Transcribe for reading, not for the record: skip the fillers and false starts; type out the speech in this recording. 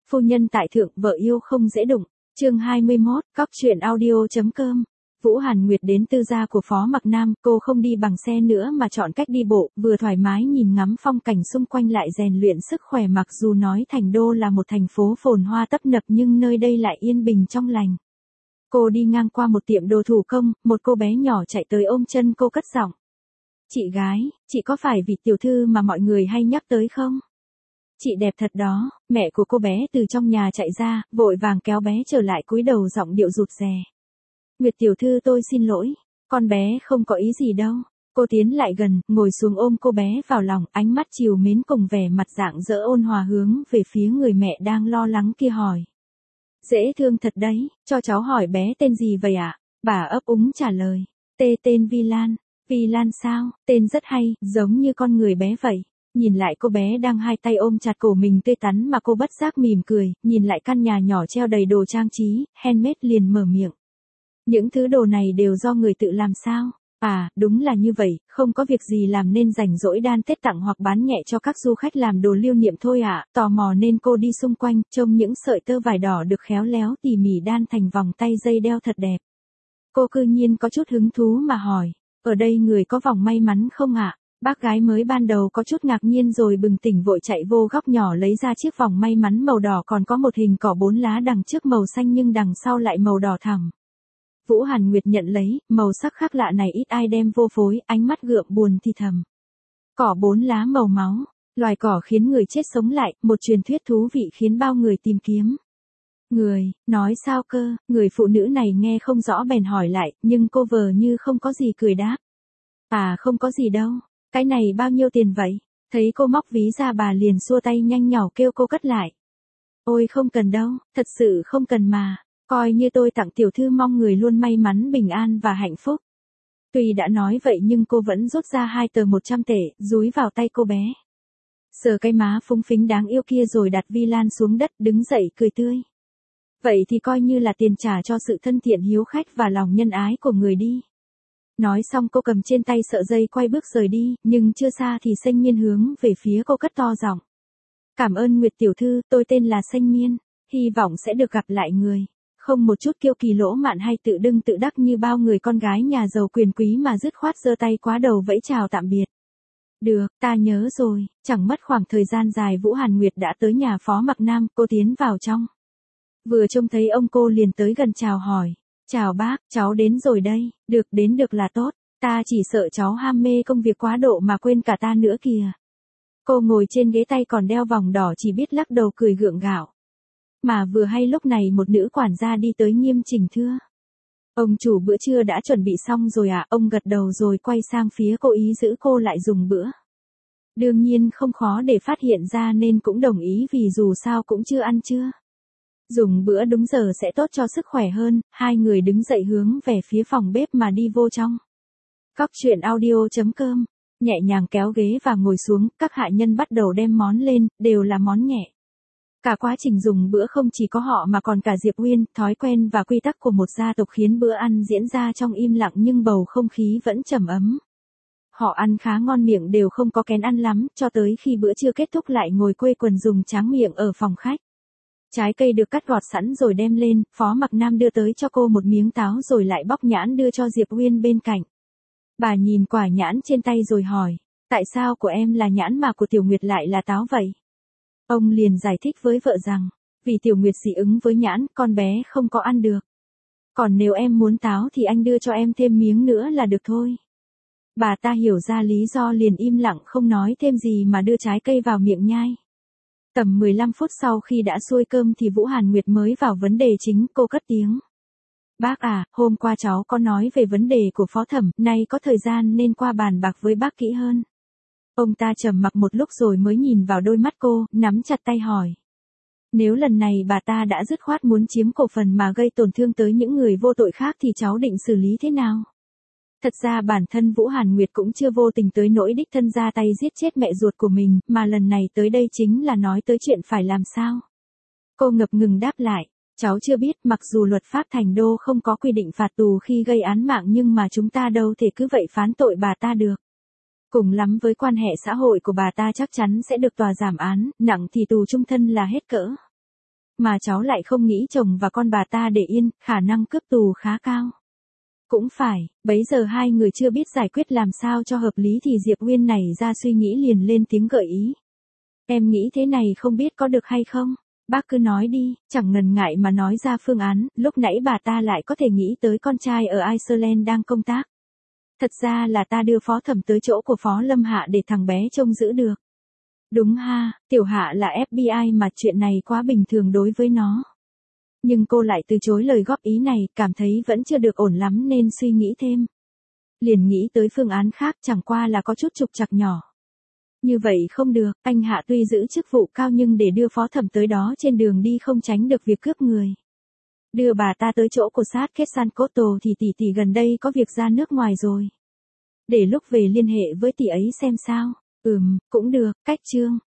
Phu nhân tại thượng, vợ yêu không dễ đụng. Chương 21, cóc truyện audio.com. Vũ Hàn Nguyệt đến tư gia của Phó Mặc Nam, cô không đi bằng xe nữa mà chọn cách đi bộ, vừa thoải mái nhìn ngắm phong cảnh xung quanh lại rèn luyện sức khỏe. Mặc dù nói Thành Đô là một thành phố phồn hoa tấp nập nhưng nơi đây lại yên bình trong lành. Cô đi ngang qua một tiệm đồ thủ công, một cô bé nhỏ chạy tới ôm chân cô cất giọng. Chị gái, chị có phải vị tiểu thư mà mọi người hay nhắc tới không? Chị đẹp thật đó. Mẹ của cô bé từ trong nhà chạy ra, vội vàng kéo bé trở lại, cúi đầu giọng điệu rụt rè. Nguyệt tiểu thư, tôi xin lỗi, con bé không có ý gì đâu. Cô tiến lại gần, ngồi xuống ôm cô bé vào lòng, ánh mắt trìu mến cùng vẻ mặt rạng rỡ ôn hòa hướng về phía người mẹ đang lo lắng kia hỏi. Dễ thương thật đấy, cho cháu hỏi bé tên gì vậy ạ? Bà ấp úng trả lời. Tên Vi Lan. Vi Lan sao? Tên rất hay, giống như con người bé vậy. Nhìn lại cô bé đang hai tay ôm chặt cổ mình tươi tắn mà cô bất giác mỉm cười, nhìn lại căn nhà nhỏ treo đầy đồ trang trí, handmade liền mở miệng. Những thứ đồ này đều do người tự làm sao? À, đúng là như vậy, không có việc gì làm nên rảnh rỗi đan Tết tặng hoặc bán nhẹ cho các du khách làm đồ lưu niệm thôi ạ. Tò mò nên cô đi xung quanh, trông những sợi tơ vải đỏ được khéo léo tỉ mỉ đan thành vòng tay dây đeo thật đẹp. Cô cư nhiên có chút hứng thú mà hỏi, ở đây người có vòng may mắn không ạ? Bác gái mới ban đầu có chút ngạc nhiên rồi bừng tỉnh vội chạy vô góc nhỏ lấy ra chiếc vòng may mắn màu đỏ, còn có một hình cỏ 4 lá đằng trước màu xanh nhưng đằng sau lại màu đỏ thẳm. Vũ Hàn Nguyệt nhận lấy, màu sắc khác lạ này ít ai đem vô phối, ánh mắt gượng buồn thì thầm. Cỏ 4 lá màu máu, loài cỏ khiến người chết sống lại, một truyền thuyết thú vị khiến bao người tìm kiếm. Người, nói sao cơ? Người phụ nữ này nghe không rõ bèn hỏi lại, nhưng cô vờ như không có gì cười đáp. À, không có gì đâu. Cái này bao nhiêu tiền vậy? Thấy cô móc ví ra bà liền xua tay nhanh nhỏ kêu cô cất lại. Ôi không cần đâu, thật sự không cần mà. Coi như tôi tặng tiểu thư, mong người luôn may mắn bình an và hạnh phúc. Tuy đã nói vậy nhưng cô vẫn rút ra 2 tờ 100 tệ, dúi vào tay cô bé. Sờ cái má phúng phính đáng yêu kia rồi đặt Vi Lan xuống đất, đứng dậy cười tươi. Vậy thì coi như là tiền trả cho sự thân thiện hiếu khách và lòng nhân ái của người đi. Nói xong cô cầm trên tay sợi dây quay bước rời đi, nhưng chưa xa thì Sanh Miên hướng về phía cô cất to giọng. Cảm ơn Nguyệt tiểu thư, tôi tên là Sanh Miên, hy vọng sẽ được gặp lại người. Không một chút kiêu kỳ lỗ mạn hay tự đưng tự đắc như bao người con gái nhà giàu quyền quý mà dứt khoát giơ tay quá đầu vẫy chào tạm biệt. Được, ta nhớ rồi. Chẳng mất khoảng thời gian dài Vũ Hàn Nguyệt đã tới nhà Phó Mặc Nam, cô tiến vào trong. Vừa trông thấy ông cô liền tới gần chào hỏi. Chào bác, cháu đến rồi đây. Được, đến được là tốt. Ta chỉ sợ cháu ham mê công việc quá độ mà quên cả ta nữa kìa. Cô ngồi trên ghế tay còn đeo vòng đỏ chỉ biết lắc đầu cười gượng gạo. Mà vừa hay lúc này một nữ quản gia đi tới nghiêm chỉnh thưa. Ông chủ bữa trưa đã chuẩn bị xong rồi ạ? Ông gật đầu rồi quay sang phía cô ý giữ cô lại dùng bữa. Đương nhiên không khó để phát hiện ra nên cũng đồng ý vì dù sao cũng chưa ăn trưa. Dùng bữa đúng giờ sẽ tốt cho sức khỏe hơn, hai người đứng dậy hướng về phía phòng bếp mà đi vô trong. Cóc truyện audio.com, nhẹ nhàng kéo ghế và ngồi xuống, các hạ nhân bắt đầu đem món lên, đều là món nhẹ. Cả quá trình dùng bữa không chỉ có họ mà còn cả Diệp Uyên, thói quen và quy tắc của một gia tộc khiến bữa ăn diễn ra trong im lặng nhưng bầu không khí vẫn trầm ấm. Họ ăn khá ngon miệng, đều không có kén ăn lắm, cho tới khi bữa trưa kết thúc lại ngồi quây quần dùng tráng miệng ở phòng khách. Trái cây được cắt gọt sẵn rồi đem lên, Phó Mặc Nam đưa tới cho cô một miếng táo rồi lại bóc nhãn đưa cho Diệp Uyên bên cạnh. Bà nhìn quả nhãn trên tay rồi hỏi, tại sao của em là nhãn mà của Tiểu Nguyệt lại là táo vậy? Ông liền giải thích với vợ rằng, vì Tiểu Nguyệt dị ứng với nhãn, con bé không có ăn được. Còn nếu em muốn táo thì anh đưa cho em thêm miếng nữa là được thôi. Bà ta hiểu ra lý do liền im lặng không nói thêm gì mà đưa trái cây vào miệng nhai. Tầm 15 phút sau khi đã xuôi cơm thì Vũ Hàn Nguyệt mới vào vấn đề chính, cô cất tiếng. Bác à, hôm qua cháu có nói về vấn đề của Phó Thẩm, nay có thời gian nên qua bàn bạc với bác kỹ hơn. Ông ta trầm mặc một lúc rồi mới nhìn vào đôi mắt cô, nắm chặt tay hỏi. Nếu lần này bà ta đã dứt khoát muốn chiếm cổ phần mà gây tổn thương tới những người vô tội khác thì cháu định xử lý thế nào? Thật ra bản thân Vũ Hàn Nguyệt cũng chưa vô tình tới nỗi đích thân ra tay giết chết mẹ ruột của mình, mà lần này tới đây chính là nói tới chuyện phải làm sao. Cô ngập ngừng đáp lại, cháu chưa biết, mặc dù luật pháp Thành Đô không có quy định phạt tù khi gây án mạng nhưng mà chúng ta đâu thể cứ vậy phán tội bà ta được. Cùng lắm với quan hệ xã hội của bà ta chắc chắn sẽ được tòa giảm án, nặng thì tù chung thân là hết cỡ. Mà cháu lại không nghĩ chồng và con bà ta để yên, khả năng cướp tù khá cao. Cũng phải, bấy giờ hai người chưa biết giải quyết làm sao cho hợp lý thì Diệp Uyên nảy ra suy nghĩ liền lên tiếng gợi ý. Em nghĩ thế này không biết có được hay không? Bác cứ nói đi, chẳng ngần ngại mà nói ra phương án, lúc nãy bà ta lại có thể nghĩ tới con trai ở Iceland đang công tác. Thật ra là ta đưa Phó Thẩm tới chỗ của Phó Lâm Hạ để thằng bé trông giữ được. Đúng ha, Tiểu Hạ là FBI mà chuyện này quá bình thường đối với nó. Nhưng cô lại từ chối lời góp ý này, cảm thấy vẫn chưa được ổn lắm nên suy nghĩ thêm. Liền nghĩ tới phương án khác, chẳng qua là có chút trục trặc nhỏ. Như vậy không được, anh Hạ tuy giữ chức vụ cao nhưng để đưa Phó Thẩm tới đó trên đường đi không tránh được việc cướp người. Đưa bà ta tới chỗ của sát Quetzalcoatl thì tỷ gần đây có việc ra nước ngoài rồi. Để lúc về liên hệ với tỷ ấy xem sao. Cũng được, cách Trương.